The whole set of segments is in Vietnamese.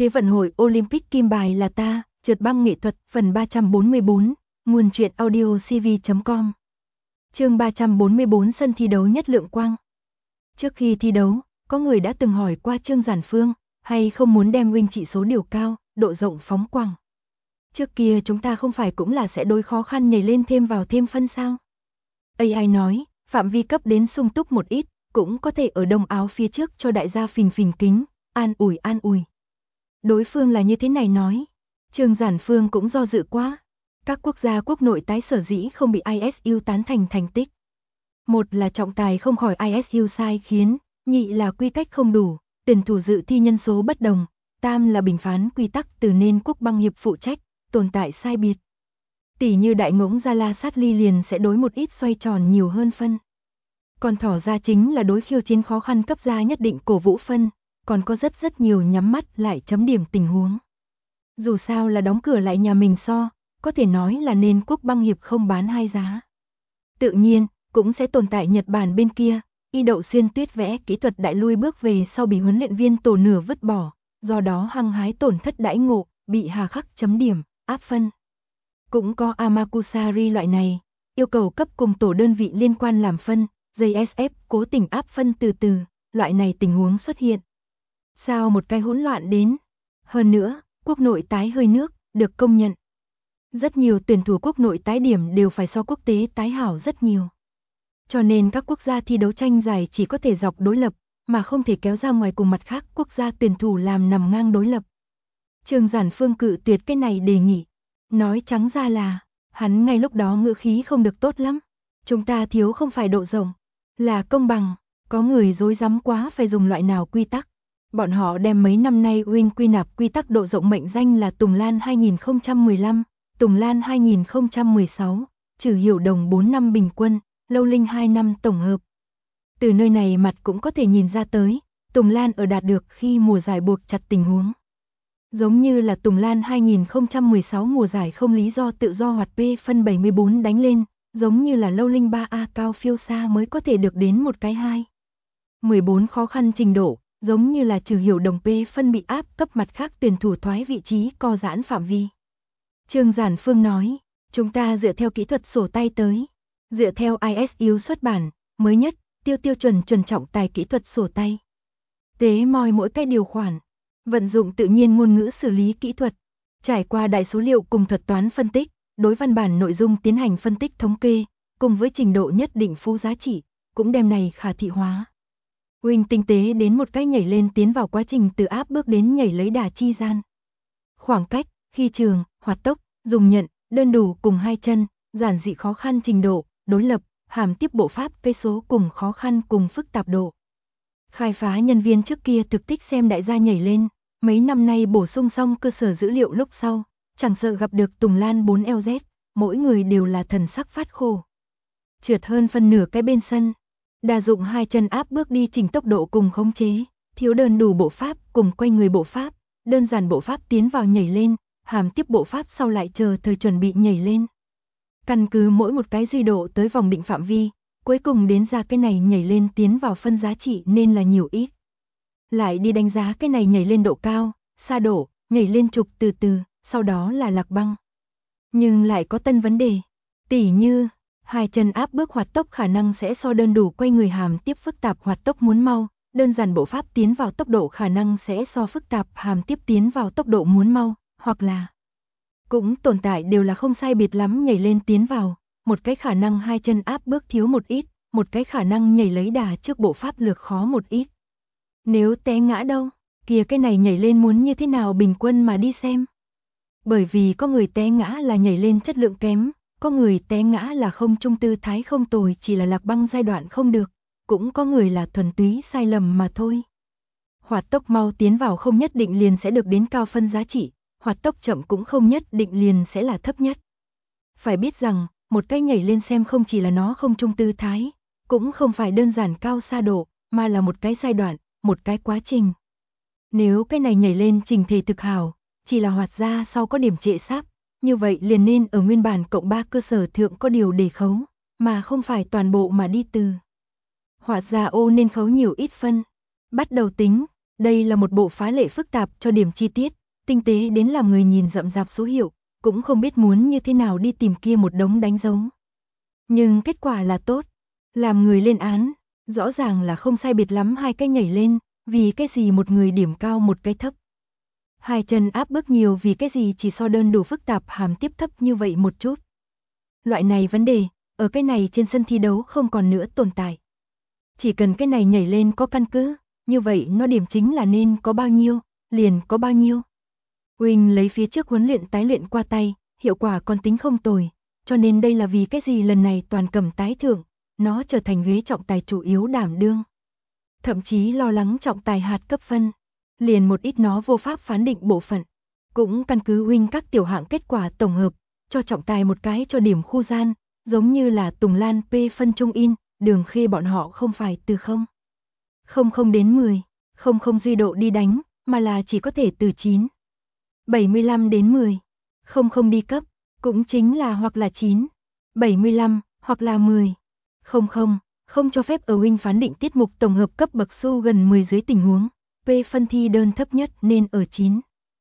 Thế vận hội Olympic kim bài là ta, trượt băng nghệ thuật, phần 344, nguồn truyện audiocv.com. Chương 344 sân thi đấu Nhất Lượng Quang. Trước khi thi đấu, có người đã từng hỏi qua Trương Giản Phương, hay không muốn đem wing trị số điều cao, độ rộng phóng quang. Trước kia chúng ta không phải cũng là sẽ đối khó khăn nhảy lên thêm vào thêm phân sao? AI nói, phạm vi cấp đến sung túc một ít, cũng có thể ở đông áo phía trước cho đại gia phình phình kính, an ủi. Đối phương là như thế này nói. Trương Giản Phương cũng do dự quá. Các quốc gia quốc nội tái sở dĩ không bị ISU tán thành thành tích. Một là trọng tài không khỏi ISU sai khiến, nhị là quy cách không đủ, tuyển thủ dự thi nhân số bất đồng, tam là bình phán quy tắc từ nên quốc băng hiệp phụ trách, tồn tại sai biệt. Tỷ như đại ngỗng Gia La Sát Ly liền sẽ đối một ít xoay tròn nhiều hơn phân. Còn thỏ ra chính là đối khiêu chiến khó khăn cấp gia nhất định cổ vũ phân, còn có rất nhiều nhắm mắt lại chấm điểm tình huống. Dù sao là đóng cửa lại nhà mình so, có thể nói là nên quốc băng hiệp không bán hai giá. Tự nhiên, cũng sẽ tồn tại Nhật Bản bên kia, y đậu xuyên tuyết vẽ kỹ thuật đại lui bước về sau bị huấn luyện viên tổ nửa vứt bỏ, do đó hăng hái tổn thất đãi ngộ, bị hà khắc chấm điểm, áp phân. Cũng có Amakusari loại này, yêu cầu cấp cùng tổ đơn vị liên quan làm phân, JSF cố tình áp phân từ, loại này tình huống xuất hiện. Sao một cái hỗn loạn đến? Hơn nữa, quốc nội tái hơi nước, được công nhận. Rất nhiều tuyển thủ quốc nội tái điểm đều phải so quốc tế tái hảo rất nhiều. Cho nên các quốc gia thi đấu tranh giải chỉ có thể dọc đối lập, mà không thể kéo ra ngoài cùng mặt khác quốc gia tuyển thủ làm nằm ngang đối lập. Trương Giản Phương cự tuyệt cái này đề nghị. Nói trắng ra là, hắn ngay lúc đó ngữ khí không được tốt lắm. Chúng ta thiếu không phải độ rộng, là công bằng, có người dối rắm quá phải dùng loại nào quy tắc. Bọn họ đem mấy năm nay wing quy nạp quy tắc độ rộng mệnh danh là Tùng Lan 2015, Tùng Lan 2016, trừ hiểu đồng 4 năm bình quân, lâu linh 2 năm tổng hợp. Từ nơi này mặt cũng có thể nhìn ra tới, Tùng Lan ở đạt được khi mùa giải buộc chặt tình huống. Giống như là Tùng Lan 2016 mùa giải không lý do tự do hoạt P phân 74 đánh lên, giống như là lâu linh 3A cao phiêu xa mới có thể được đến một cái 2. 14 khó khăn trình độ, giống như là trừ hiểu đồng P phân bị áp cấp mặt khác tuyển thủ thoái vị trí co giãn phạm vi. Trương Giản Phương nói, chúng ta dựa theo kỹ thuật sổ tay tới, dựa theo ISU xuất bản, mới nhất, tiêu chuẩn trọng tài kỹ thuật sổ tay. Tế moi mỗi cái điều khoản, vận dụng tự nhiên ngôn ngữ xử lý kỹ thuật, trải qua đại số liệu cùng thuật toán phân tích, đối văn bản nội dung tiến hành phân tích thống kê, cùng với trình độ nhất định phú giá trị, cũng đem này khả thị hóa. Wing tinh tế đến một cách nhảy lên tiến vào quá trình từ áp bước đến nhảy lấy đà chi gian. Khoảng cách, khi trường, hoạt tốc, dùng nhận, đơn đủ cùng hai chân, giản dị khó khăn trình độ, đối lập, hàm tiếp bộ pháp cây số cùng khó khăn cùng phức tạp độ. Khai phá nhân viên trước kia thực tích xem đại gia nhảy lên, mấy năm nay bổ sung xong cơ sở dữ liệu lúc sau, chẳng sợ gặp được Tùng Lan 4LZ, mỗi người đều là thần sắc phát khổ. Trượt hơn phân nửa cái bên sân. Đa dụng hai chân áp bước đi chỉnh tốc độ cùng khống chế, thiếu đơn đủ bộ pháp cùng quay người bộ pháp, đơn giản bộ pháp tiến vào nhảy lên, hàm tiếp bộ pháp sau lại chờ thời chuẩn bị nhảy lên. Căn cứ mỗi một cái duy độ tới vòng định phạm vi, cuối cùng đến ra cái này nhảy lên tiến vào phân giá trị nên là nhiều ít. Lại đi đánh giá cái này nhảy lên độ cao, xa độ, nhảy lên trục từ, sau đó là lạc băng. Nhưng lại có tân vấn đề, tỉ như hai chân áp bước hoạt tốc khả năng sẽ so đơn đủ quay người hàm tiếp phức tạp hoạt tốc muốn mau, đơn giản bộ pháp tiến vào tốc độ khả năng sẽ so phức tạp hàm tiếp tiến vào tốc độ muốn mau, hoặc là cũng tồn tại đều là không sai biệt lắm nhảy lên tiến vào, một cái khả năng hai chân áp bước thiếu một ít, một cái khả năng nhảy lấy đà trước bộ pháp lược khó một ít. Nếu té ngã đâu, kìa cái này nhảy lên muốn như thế nào bình quân mà đi xem. Bởi vì có người té ngã là nhảy lên chất lượng kém, có người té ngã là không trung tư thái không tồi chỉ là lạc băng giai đoạn không được, cũng có người là thuần túy sai lầm mà thôi. Hoạt tốc mau tiến vào không nhất định liền sẽ được đến cao phân giá trị, hoạt tốc chậm cũng không nhất định liền sẽ là thấp nhất. Phải biết rằng, một cái nhảy lên xem không chỉ là nó không trung tư thái, cũng không phải đơn giản cao xa độ, mà là một cái giai đoạn, một cái quá trình. Nếu cái này nhảy lên trình thể thực hảo, chỉ là hoạt ra sau có điểm trệ sáp, như vậy liền nên ở nguyên bản cộng 3 cơ sở thượng có điều để khấu, mà không phải toàn bộ mà đi từ. Hoạt ra ô nên khấu nhiều ít phân. Bắt đầu tính, Đây là một bộ phá lệ phức tạp cho điểm chi tiết, tinh tế đến làm người nhìn rậm rạp số hiệu, cũng không biết muốn như thế nào đi tìm kia một đống đánh dấu. Nhưng kết quả là tốt, làm người lên án, rõ ràng là không sai biệt lắm hai cái nhảy lên, vì cái gì một người điểm cao một cái thấp. Hai chân áp bước nhiều vì cái gì chỉ so đơn đủ phức tạp hàm tiếp thấp như vậy một chút. Loại này vấn đề, ở cái này trên sân thi đấu không còn nữa tồn tại. Chỉ cần cái này nhảy lên có căn cứ, như vậy nó điểm chính là nên có bao nhiêu, liền có bao nhiêu. Wing lấy phía trước huấn luyện tái luyện qua tay, hiệu quả còn tính không tồi, cho nên đây là vì cái gì lần này toàn cầm tái thưởng, nó trở thành ghế trọng tài chủ yếu đảm đương. Thậm chí lo lắng trọng tài hạt cấp phân, liền một ít nó vô pháp phán định bộ phận, cũng căn cứ Wing các tiểu hạng kết quả tổng hợp, cho trọng tài một cái cho điểm khu gian, giống như là Tùng Lan P phân Trung In, Đường Khê bọn họ không phải từ 0 đến 10, 00 duy độ đi đánh, mà là chỉ có thể từ 9, 75 đến 10, 00 đi cấp, cũng chính là hoặc là 9, 75, hoặc là 10, 00, không cho phép ở Wing phán định tiết mục tổng hợp cấp bậc su gần 10 dưới tình huống, P phân thi đơn thấp nhất nên ở 9,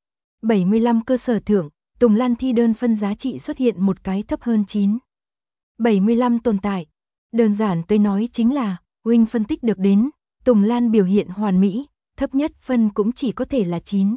75 cơ sở thưởng, Tùng Lan thi đơn phân giá trị xuất hiện một cái thấp hơn 9, 75 tồn tại. Đơn giản tới nói chính là, Wing phân tích được đến, Tùng Lan biểu hiện hoàn mỹ, thấp nhất phân cũng chỉ có thể là 9,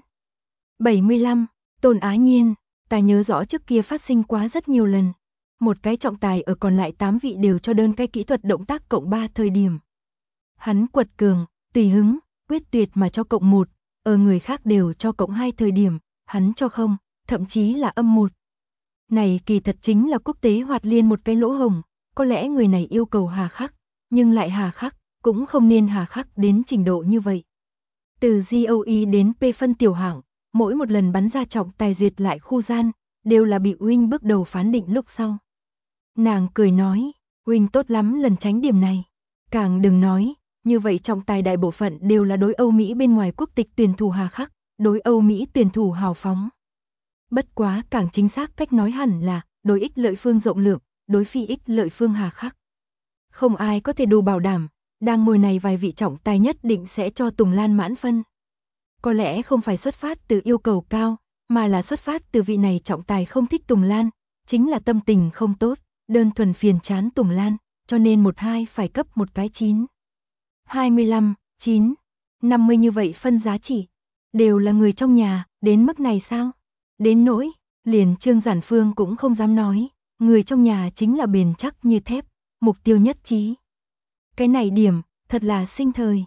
75, Tôn Á Nhiên, ta nhớ rõ trước kia phát sinh quá rất nhiều lần. Một cái trọng tài ở còn lại 8 vị đều cho đơn cái kỹ thuật động tác cộng 3 thời điểm. Hắn quật cường, tùy hứng, quyết tuyệt mà cho cộng 1, ở người khác đều cho cộng 2 thời điểm, hắn cho không, thậm chí là âm 1. Này kỳ thật chính là quốc tế hoạt liên một cái lỗ hổng, có lẽ người này yêu cầu hà khắc, nhưng lại hà khắc, cũng không nên hà khắc đến trình độ như vậy. Từ GOE đến P phân tiểu hạng, mỗi một lần bắn ra trọng tài duyệt lại khu gian, đều là bị Wing bước đầu phán định lúc sau. Nàng cười nói, Wing tốt lắm lần tránh điểm này. Càng đừng nói, như vậy trọng tài đại bộ phận đều là đối Âu Mỹ bên ngoài quốc tịch tuyển thủ hà khắc, đối Âu Mỹ tuyển thủ hào phóng. Bất quá càng chính xác cách nói hẳn là, đối ích lợi phương rộng lượng, đối phi ích lợi phương hà khắc. Không ai có thể đủ bảo đảm, đang ngồi này vài vị trọng tài nhất định sẽ cho Tùng Lan mãn phân. Có lẽ không phải xuất phát từ yêu cầu cao, mà là xuất phát từ vị này trọng tài không thích Tùng Lan, chính là tâm tình không tốt, đơn thuần phiền chán Tùng Lan, cho nên 1-2 phải cấp một cái 9, 25, 9, 50 như vậy phân giá trị. Đều là người trong nhà, đến mức này sao? Đến nỗi, liền Trương Giản Phương cũng không dám nói, người trong nhà chính là bền chắc như thép, mục tiêu nhất trí. Cái này điểm, thật là sinh thời.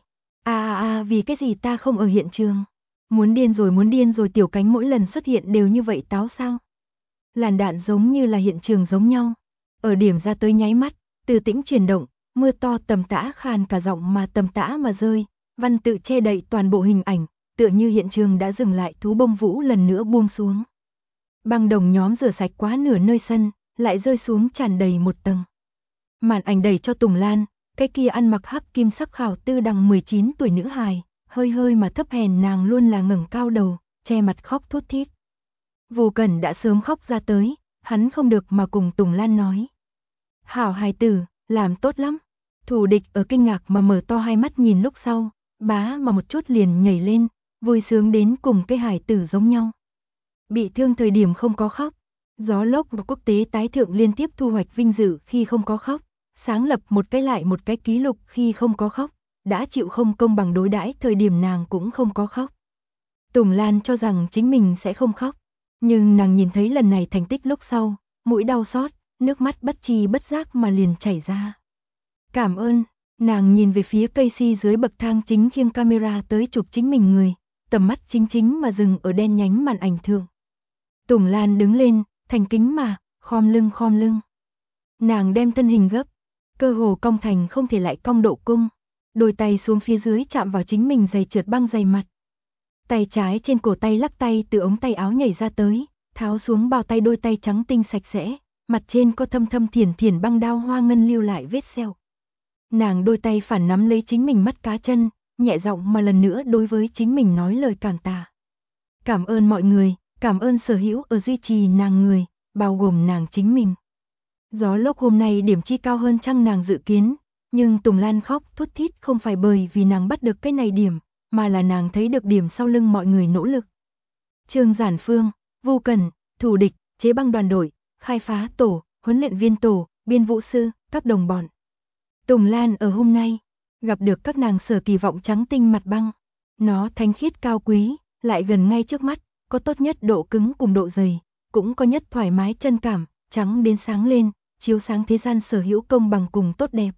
Vì cái gì ta không ở hiện trường? Muốn điên rồi tiểu cánh mỗi lần xuất hiện đều như vậy táo sao? Làn đạn giống như là hiện trường giống nhau. Ở điểm ra tới nháy mắt, từ tĩnh chuyển động, mưa to tầm tã khàn cả giọng mà tầm tã mà rơi, văn tự che đậy toàn bộ hình ảnh, tựa như hiện trường đã dừng lại thú bông vũ lần nữa buông xuống. Băng đồng nhóm rửa sạch quá nửa nơi sân, lại rơi xuống tràn đầy một tầng. Màn ảnh đẩy cho Tùng Lan, cái kia ăn mặc hắc kim sắc khảo tư đằng 19 tuổi nữ hài, hơi hơi mà thấp hèn nàng luôn là ngẩng cao đầu, che mặt khóc thút thít. Vô Cẩn đã sớm khóc ra tới, hắn không được mà cùng Tùng Lan nói. Hảo hài tử, làm tốt lắm. Thủ địch ở kinh ngạc mà mở to hai mắt nhìn lúc sau, bá mà một chút liền nhảy lên, vui sướng đến cùng cái hài tử giống nhau. Bị thương thời điểm không có khóc, gió lốc và quốc tế tái thượng liên tiếp thu hoạch vinh dự khi không có khóc, sáng lập một cái lại một cái ký lục khi không có khóc, đã chịu không công bằng đối đãi thời điểm nàng cũng không có khóc. Tùng Lan cho rằng chính mình sẽ không khóc, nhưng nàng nhìn thấy lần này thành tích lúc sau, mũi đau xót, nước mắt bất tri bất giác mà liền chảy ra. Cảm ơn, nàng nhìn về phía Casey dưới bậc thang chính khiêng camera tới chụp chính mình người, tầm mắt chính mà dừng ở đen nhánh màn ảnh thượng. Tùng Lan đứng lên, thành kính mà, khom lưng. Nàng đem thân hình gấp, cơ hồ cong thành không thể lại cong độ cung, đôi tay xuống phía dưới chạm vào chính mình giày trượt băng dày mặt. Tay trái trên cổ tay lắc tay từ ống tay áo nhảy ra tới, tháo xuống bao tay đôi tay trắng tinh sạch sẽ, mặt trên có thâm thiển băng đao hoa ngân lưu lại vết sẹo. Nàng đôi tay phản nắm lấy chính mình mắt cá chân, nhẹ giọng mà lần nữa đối với chính mình nói lời cảm tạ. Cảm ơn mọi người, cảm ơn sở hữu ở duy trì nàng người, bao gồm nàng chính mình. Gió lốc hôm nay điểm chi cao hơn chăng nàng dự kiến, nhưng Tùng Lan khóc thút thít không phải bởi vì nàng bắt được cái này điểm, mà là nàng thấy được điểm sau lưng mọi người nỗ lực. Trương Giản Phương, Vu Cẩn, thủ địch, chế băng đoàn đội, khai phá tổ, huấn luyện viên tổ, biên vũ sư, các đồng bọn. Tùng Lan ở hôm nay, gặp được các nàng sở kỳ vọng trắng tinh mặt băng. Nó thánh khiết cao quý, lại gần ngay trước mắt, có tốt nhất độ cứng cùng độ dày, cũng có nhất thoải mái chân cảm, trắng đến sáng lên, chiếu sáng thế gian sở hữu công bằng cùng tốt đẹp.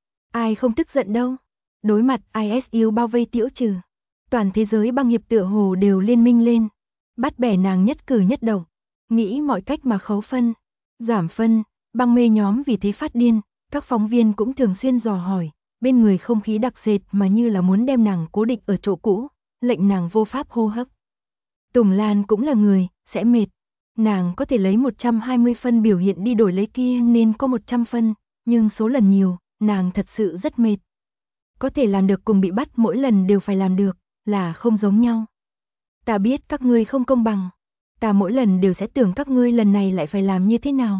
Ai không tức giận đâu. Đối mặt ISU bao vây tiễu trừ, toàn thế giới băng hiệp tựa hồ đều liên minh lên, bắt bẻ nàng nhất cử nhất động, nghĩ mọi cách mà khấu phân, giảm phân, băng mê nhóm vì thế phát điên, các phóng viên cũng thường xuyên dò hỏi, bên người không khí đặc sệt mà như là muốn đem nàng cố định ở chỗ cũ, lệnh nàng vô pháp hô hấp. Tùng Lan cũng là người, sẽ mệt. Nàng có thể lấy 120 phân biểu hiện đi đổi lấy kia nên có 100 phân, nhưng số lần nhiều, nàng thật sự rất mệt. Có thể làm được cùng bị bắt mỗi lần đều phải làm được, là không giống nhau. Ta biết các ngươi không công bằng. Ta mỗi lần đều sẽ tưởng các ngươi lần này lại phải làm như thế nào.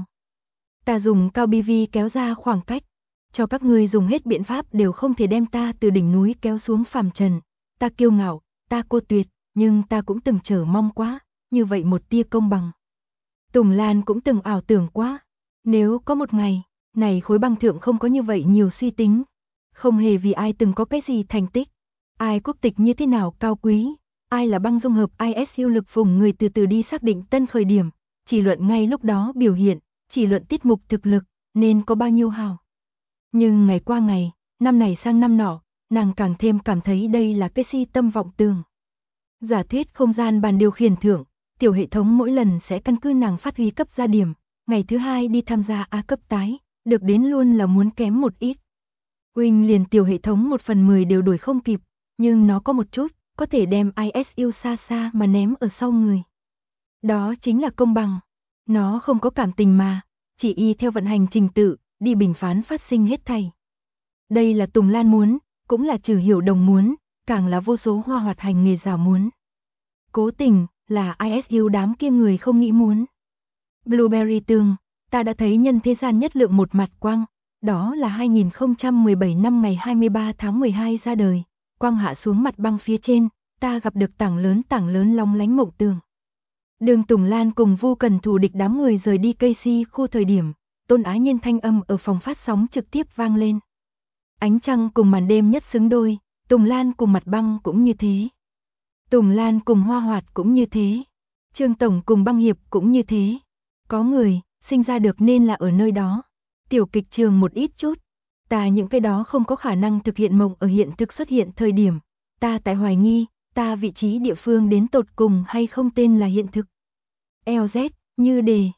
Ta dùng cao BV kéo ra khoảng cách, cho các ngươi dùng hết biện pháp đều không thể đem ta từ đỉnh núi kéo xuống phàm trần. Ta kiêu ngạo, ta cô tuyệt, nhưng ta cũng từng chờ mong quá, như vậy một tia công bằng. Tùng Lan cũng từng ảo tưởng quá, nếu có một ngày, này khối băng thượng không có như vậy nhiều suy tính, không hề vì ai từng có cái gì thành tích, ai quốc tịch như thế nào cao quý, ai là băng dung hợp ISU lực vùng người từ từ đi xác định tân khởi điểm, chỉ luận ngay lúc đó biểu hiện, chỉ luận tiết mục thực lực, nên có bao nhiêu hào. Nhưng ngày qua ngày, năm này sang năm nọ, nàng càng thêm cảm thấy đây là cái si tâm vọng tưởng. Giả thuyết không gian bàn điều khiển thượng, tiểu hệ thống mỗi lần sẽ căn cứ nàng phát huy cấp ra điểm, ngày thứ hai đi tham gia A cấp tái, được đến luôn là muốn kém một ít. Huynh liền tiểu hệ thống 1/10 đều đuổi không kịp, nhưng nó có một chút, có thể đem ISU xa xa mà ném ở sau người. Đó chính là công bằng. Nó không có cảm tình mà, chỉ y theo vận hành trình tự, đi bình phán phát sinh hết thảy. Đây là Tùng Lan muốn, cũng là Trừ Hiểu Đồng muốn, càng là vô số hoa hoạt hành nghề giả muốn. Cố tình, là ISU đám kia người không nghĩ muốn. Blueberry Tường, ta đã thấy nhân thế gian nhất lượng một mặt quang, đó là 2017 năm ngày 23 tháng 12 ra đời, quang hạ xuống mặt băng phía trên, ta gặp được tảng lớn long lánh mộng tường. Đường Tùng Lan cùng Vu Cần thủ địch đám người rời đi cây si khu thời điểm, Tôn Ái Nhiên thanh âm ở phòng phát sóng trực tiếp vang lên. Ánh trăng cùng màn đêm nhất xứng đôi, Tùng Lan cùng mặt băng cũng như thế. Tùng Lan cùng Hoa Hoạt cũng như thế. Trương Tổng cùng băng hiệp cũng như thế. Có người, sinh ra được nên là ở nơi đó. Tiểu kịch trường một ít chút. Ta những cái đó không có khả năng thực hiện mộng ở hiện thực xuất hiện thời điểm. Ta tại hoài nghi, ta vị trí địa phương đến tột cùng hay không tên là hiện thực. LZ, như đề.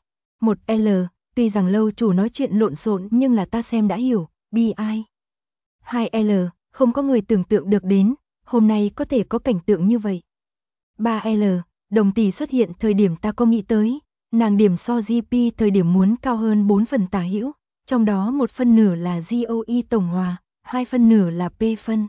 1L, tuy rằng lâu chủ nói chuyện lộn xộn nhưng là ta xem đã hiểu, bi ai. 2L, không có người tưởng tượng được đến, hôm nay có thể có cảnh tượng như vậy. 3L, đồng tỷ xuất hiện thời điểm ta có nghĩ tới, nàng điểm so GP thời điểm muốn cao hơn 4 phần tả hữu, trong đó 1/4 là GOE tổng hòa, 2/4 là P phân.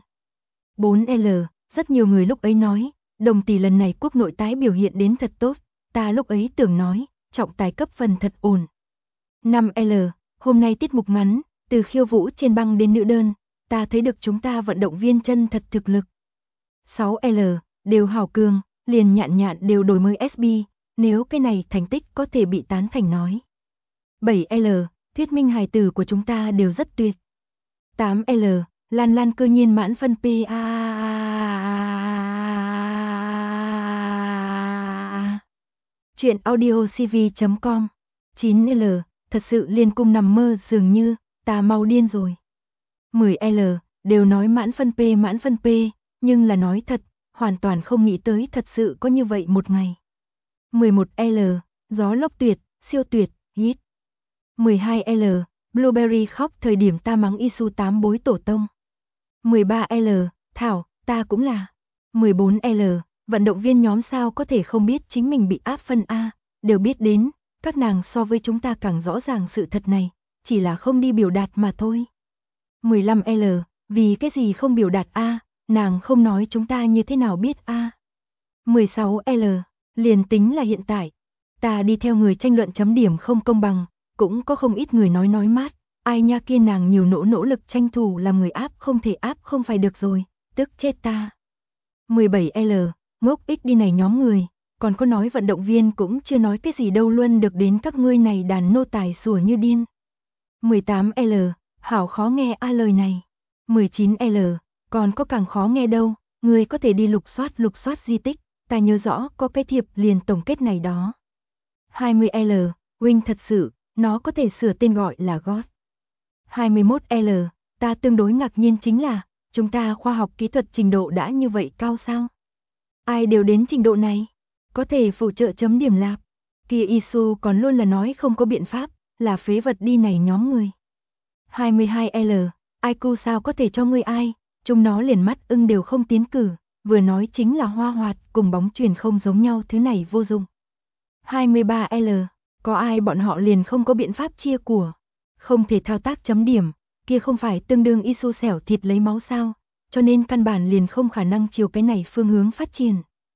4L, rất nhiều người lúc ấy nói, đồng tỷ lần này quốc nội tái biểu hiện đến thật tốt, ta lúc ấy tưởng nói, trọng tài cấp phần thật ổn. 5L, hôm nay tiết mục ngắn, từ khiêu vũ trên băng đến nữ đơn, ta thấy được chúng ta vận động viên chân thật thực lực. 6L, đều hảo cường, liền nhạn đều đổi mới SB, nếu cái này thành tích có thể bị tán thành nói. 7L, thuyết minh hài tử của chúng ta đều rất tuyệt. 8L, Lan cơ nhiên mãn phân PA. Chuyện audiocv.com. 9L, thật sự liên cung nằm mơ dường như, ta mau điên rồi. 10L, đều nói mãn phân P, nhưng là nói thật, hoàn toàn không nghĩ tới thật sự có như vậy một ngày. 11L, gió lốc tuyệt, siêu tuyệt, hit. 12L, Blueberry khóc thời điểm ta mắng Isu 8 bối tổ tông. 13L, Thảo, ta cũng là. 14L, vận động viên nhóm sao có thể không biết chính mình bị áp phân A, đều biết đến, các nàng so với chúng ta càng rõ ràng sự thật này, chỉ là không đi biểu đạt mà thôi. 15L, vì cái gì không biểu đạt A, nàng không nói chúng ta như thế nào biết A. 16L, liền tính là hiện tại, ta đi theo người tranh luận chấm điểm không công bằng, cũng có không ít người nói mát, ai nha kia nàng nhiều nỗ lực tranh thủ làm người áp không thể áp không phải được rồi, tức chết ta. 17L, ngốc ích đi này nhóm người, còn có nói vận động viên cũng chưa nói cái gì đâu luôn được đến các ngươi này đàn nô tài sủa như điên. 18L, hảo khó nghe lời này. 19L, còn có càng khó nghe đâu, ngươi có thể đi lục soát di tích, ta nhớ rõ có cái thiệp liền tổng kết này đó. 20L, Wing thật sự, nó có thể sửa tên gọi là God. 21L, ta tương đối ngạc nhiên chính là, chúng ta khoa học kỹ thuật trình độ đã như vậy cao sao? Ai đều đến trình độ này, có thể phụ trợ chấm điểm lạp. Kia Isu còn luôn là nói không có biện pháp, là phế vật đi này nhóm người. 22L, IQ sao có thể cho ngươi ai, chúng nó liền mắt ưng đều không tiến cử, vừa nói chính là hoa hoạt cùng bóng chuyền không giống nhau thứ này vô dụng. 23L, có ai bọn họ liền không có biện pháp chia của, không thể thao tác chấm điểm, kia không phải tương đương Isu xẻo thịt lấy máu sao, cho nên căn bản liền không khả năng chiều cái này phương hướng phát triển.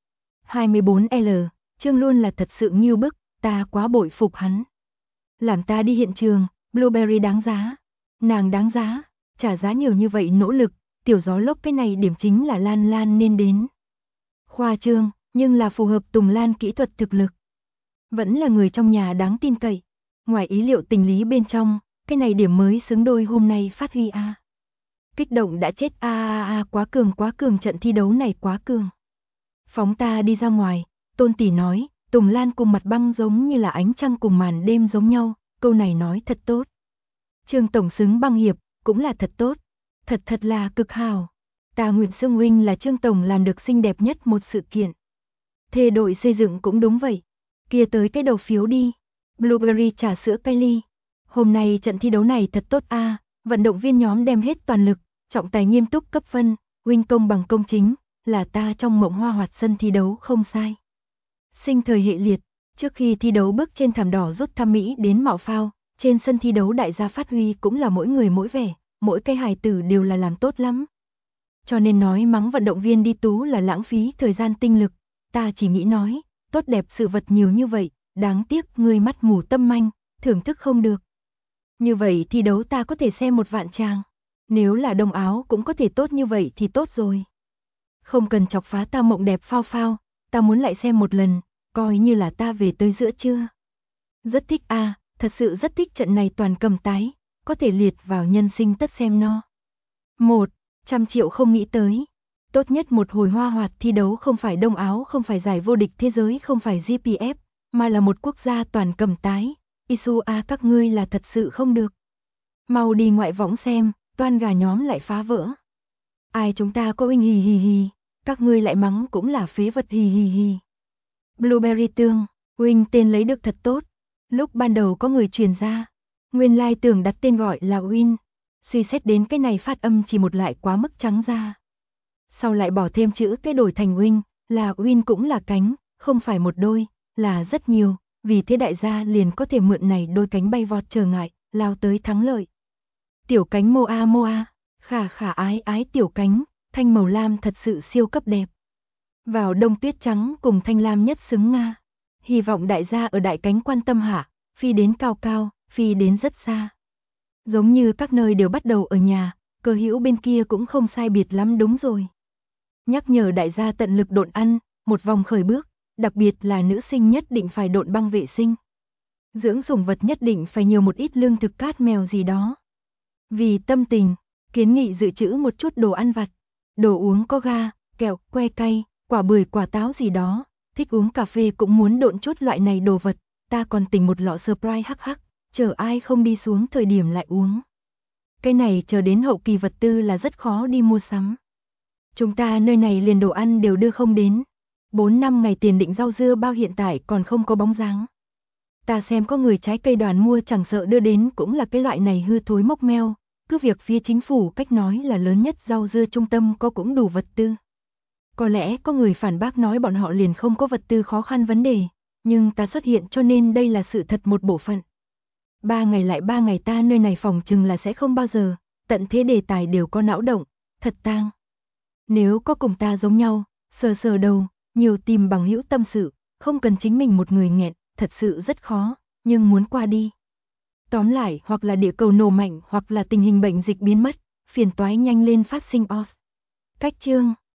24L, Trương luôn là thật sự nghiêu bức, ta quá bội phục hắn. Làm ta đi hiện trường, Blueberry đáng giá. Nàng đáng giá, trả giá nhiều như vậy nỗ lực, tiểu gió lốc cái này điểm chính là Lan Lan nên đến. Khoa trương, nhưng là phù hợp Tùng Lan kỹ thuật thực lực. Vẫn là người trong nhà đáng tin cậy. Ngoài ý liệu tình lý bên trong, cái này điểm mới xứng đôi hôm nay phát huy a. Kích động đã chết quá cường trận thi đấu này quá cường. Phóng ta đi ra ngoài, Tôn tỷ nói, Tùng Lan cùng mặt băng giống như là ánh trăng cùng màn đêm giống nhau, câu này nói thật tốt. Trương tổng xứng băng hiệp, cũng là thật tốt, thật là cực hào. Ta nguyện xưng huynh là Trương tổng làm được xinh đẹp nhất một sự kiện. Thề đội xây dựng cũng đúng vậy. Kia tới cái đầu phiếu đi. Blueberry trà sữa Kylie. Hôm nay trận thi đấu này thật tốt a, vận động viên nhóm đem hết toàn lực, trọng tài nghiêm túc cấp phân, huynh công bằng công chính, là ta trong mộng hoa hoạt sân thi đấu không sai. Sinh thời hệ liệt, trước khi thi đấu bước trên thảm đỏ rút thăm Mỹ đến mạo phao, trên sân thi đấu đại gia phát huy cũng là mỗi người mỗi vẻ, mỗi cái hài tử đều là làm tốt lắm. Cho nên nói mắng vận động viên đi tú là lãng phí thời gian tinh lực, ta chỉ nghĩ nói, tốt đẹp sự vật nhiều như vậy, đáng tiếc người mắt mù tâm manh, thưởng thức không được. Như vậy thi đấu ta có thể xem một vạn tràng, nếu là Đông Áo cũng có thể tốt như vậy thì tốt rồi. Không cần chọc phá ta mộng đẹp phao phao, ta muốn lại xem một lần, coi như là ta về tới giữa trưa. Rất thích thật sự rất thích trận này toàn cầm tái, có thể liệt vào nhân sinh tất xem no. 100 triệu không nghĩ tới. Tốt nhất một hồi hoa hoạt thi đấu không phải Đông Áo, không phải giải vô địch thế giới, không phải GPF, mà là một quốc gia toàn cầm tái. Isu các ngươi là thật sự không được. Mau đi ngoại võng xem, toan gà nhóm lại phá vỡ. Ai chúng ta có huynh hì, các ngươi lại mắng cũng là phế vật hì. Blueberry tương, huynh tên lấy được thật tốt. Lúc ban đầu có người truyền ra, nguyên lai tưởng đặt tên gọi là Win, suy xét đến cái này phát âm chỉ một lại quá mức trắng ra. Sau lại bỏ thêm chữ cái đổi thành Wing, là Win cũng là cánh, không phải một đôi, là rất nhiều, vì thế đại gia liền có thể mượn này đôi cánh bay vọt trở ngại, lao tới thắng lợi. Tiểu cánh Moa, khả ái tiểu cánh, thanh màu lam thật sự siêu cấp đẹp. Vào đông tuyết trắng cùng thanh lam nhất xứng Nga. Hy vọng đại gia ở đại cánh quan tâm hạ, phi đến cao, phi đến rất xa. Giống như các nơi đều bắt đầu ở nhà, Cơ Hữu bên kia cũng không sai biệt lắm đúng rồi. Nhắc nhở đại gia tận lực độn ăn, một vòng khởi bước, đặc biệt là nữ sinh nhất định phải độn băng vệ sinh. Dưỡng sủng vật nhất định phải nhiều một ít lương thực cát mèo gì đó. Vì tâm tình, kiến nghị dự trữ một chút đồ ăn vặt, đồ uống có ga, kẹo, que cay, quả bưởi quả táo gì đó. Thích uống cà phê cũng muốn độn chút loại này đồ vật, ta còn tỉnh một lọ Sprite hắc, chờ ai không đi xuống thời điểm lại uống. Cái này chờ đến hậu kỳ vật tư là rất khó đi mua sắm. Chúng ta nơi này liền đồ ăn đều đưa không đến. 4-5 ngày tiền định rau dưa bao hiện tại còn không có bóng dáng. Ta xem có người trái cây đoàn mua chẳng sợ đưa đến cũng là cái loại này hư thối mốc meo, cứ việc phía chính phủ cách nói là lớn nhất rau dưa trung tâm có cũng đủ vật tư. Có lẽ có người phản bác nói bọn họ liền không có vật tư khó khăn vấn đề, nhưng ta xuất hiện cho nên đây là sự thật một bộ phận. 3 ngày lại 3 ngày ta nơi này phòng chừng là sẽ không bao giờ, tận thế đề tài đều có não động, thật tang. Nếu có cùng ta giống nhau, sờ đầu, nhiều tìm bằng hữu tâm sự, không cần chính mình một người nghẹn, thật sự rất khó, nhưng muốn qua đi. Tóm lại, hoặc là địa cầu nổ mạnh hoặc là tình hình bệnh dịch biến mất, phiền toái nhanh lên phát sinh os. Cách chương